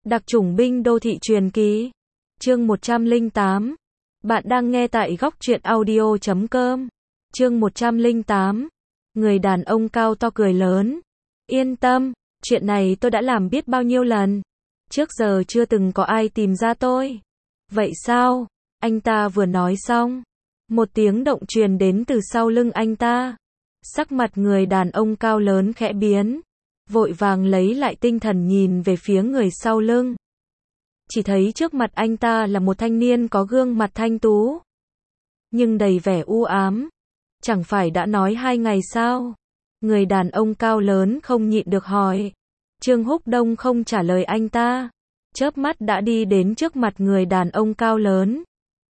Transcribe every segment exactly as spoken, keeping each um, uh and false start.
Đặc chủng binh đô thị truyền kỳ. Chương một trăm lẻ tám. Bạn đang nghe tại góc truyện audio chấm com. Chương một trăm lẻ tám. Người đàn ông cao to cười lớn. Yên tâm, chuyện này tôi đã làm biết bao nhiêu lần. Trước giờ chưa từng có ai tìm ra tôi. Vậy sao? Anh ta vừa nói xong. Một tiếng động truyền đến từ sau lưng anh ta. Sắc mặt người đàn ông cao lớn khẽ biến. Vội vàng lấy lại tinh thần nhìn về phía người sau lưng. Chỉ thấy trước mặt anh ta là một thanh niên có gương mặt thanh tú, nhưng đầy vẻ u ám. Chẳng phải đã nói hai ngày sao? Người đàn ông cao lớn không nhịn được hỏi. Trương Húc Đông không trả lời anh ta. Chớp mắt đã đi đến trước mặt người đàn ông cao lớn.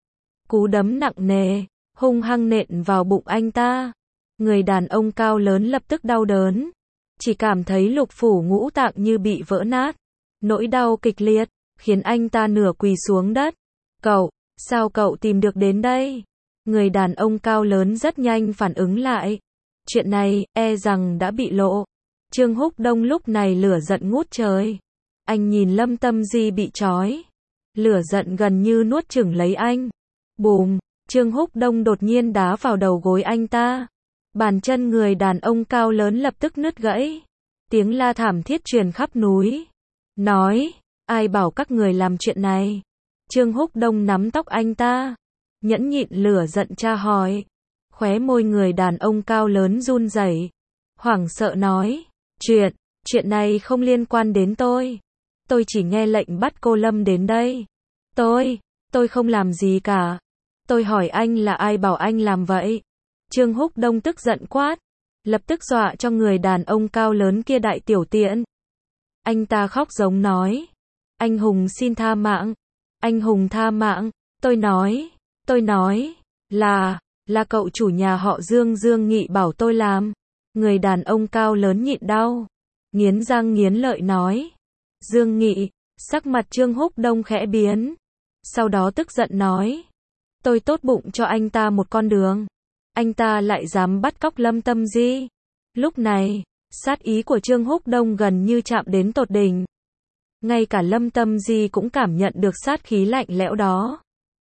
Cú đấm nặng nề, hung hăng nện vào bụng anh ta. Người đàn ông cao lớn lập tức đau đớn. Chỉ cảm thấy lục phủ ngũ tạng như bị vỡ nát. Nỗi đau kịch liệt, khiến anh ta nửa quỳ xuống đất. Cậu, sao cậu tìm được đến đây? Người đàn ông cao lớn rất nhanh phản ứng lại. Chuyện này, e rằng đã bị lộ. Trương Húc Đông lúc này lửa giận ngút trời. Anh nhìn Lâm Tâm Di bị trói. Lửa giận gần như nuốt chửng lấy anh. Bùm, Trương Húc Đông đột nhiên đá vào đầu gối anh ta. Bàn chân người đàn ông cao lớn lập tức nứt gãy. Tiếng la thảm thiết truyền khắp núi. Nói, ai bảo các người làm chuyện này? Trương Húc Đông nắm tóc anh ta. Nhẫn nhịn lửa giận tra hỏi. Khóe môi người đàn ông cao lớn run rẩy. Hoảng sợ nói. Chuyện, chuyện này không liên quan đến tôi. Tôi chỉ nghe lệnh bắt cô Lâm đến đây. Tôi, tôi không làm gì cả. Tôi hỏi anh là ai bảo anh làm vậy? Trương Húc Đông tức giận quát. Lập tức dọa cho người đàn ông cao lớn kia đại tiểu tiện. Anh ta khóc giống nói. Anh hùng xin tha mạng. Anh hùng tha mạng. Tôi nói, tôi nói, là, là cậu chủ nhà họ Dương Dương Nghị bảo tôi làm. Người đàn ông cao lớn nhịn đau. Nghiến răng nghiến lợi nói. Dương Nghị, sắc mặt Trương Húc Đông khẽ biến. Sau đó tức giận nói. Tôi tốt bụng cho anh ta một con đường. Anh ta lại dám bắt cóc Lâm Tâm Di. Lúc này, sát ý của Trương Húc Đông gần như chạm đến tột đỉnh. Ngay cả Lâm Tâm Di cũng cảm nhận được sát khí lạnh lẽo đó.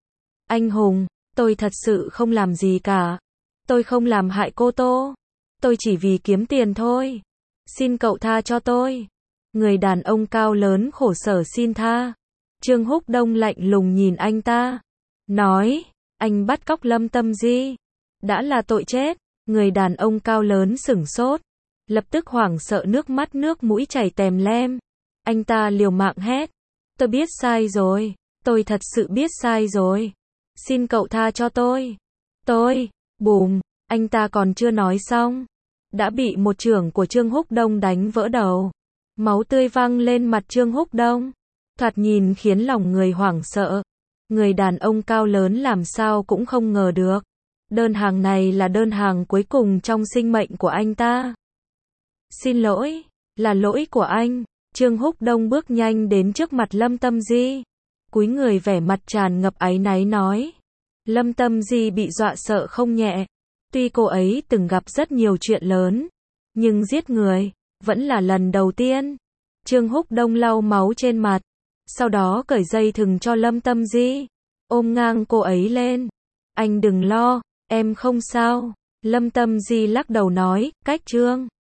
Anh hùng, tôi thật sự không làm gì cả. Tôi không làm hại cô Tô. Tôi chỉ vì kiếm tiền thôi. Xin cậu tha cho tôi. Người đàn ông cao lớn khổ sở xin tha. Trương Húc Đông lạnh lùng nhìn anh ta. Nói, anh bắt cóc Lâm Tâm Di. Đã là tội chết. Người đàn ông cao lớn sửng sốt. Lập tức hoảng sợ nước mắt nước mũi chảy tèm lem. Anh ta liều mạng hét. Tôi biết sai rồi. Tôi thật sự biết sai rồi. Xin cậu tha cho tôi. Tôi, bùm, anh ta còn chưa nói xong. Đã bị một chưởng của Trương Húc Đông đánh vỡ đầu. Máu tươi văng lên mặt Trương Húc Đông. Thoạt nhìn khiến lòng người hoảng sợ. Người đàn ông cao lớn làm sao cũng không ngờ được. Đơn hàng này là đơn hàng cuối cùng trong sinh mệnh của anh ta. Xin lỗi, là lỗi của anh. Trương Húc Đông bước nhanh đến trước mặt Lâm Tâm Di. Cúi người vẻ mặt tràn ngập áy náy nói. Lâm Tâm Di bị dọa sợ không nhẹ. Tuy cô ấy từng gặp rất nhiều chuyện lớn, nhưng giết người, vẫn là lần đầu tiên. Trương Húc Đông lau máu trên mặt. Sau đó cởi dây thừng cho Lâm Tâm Di. Ôm ngang cô ấy lên. Anh đừng lo, em không sao. Lâm Tâm Di lắc đầu nói, cách Trương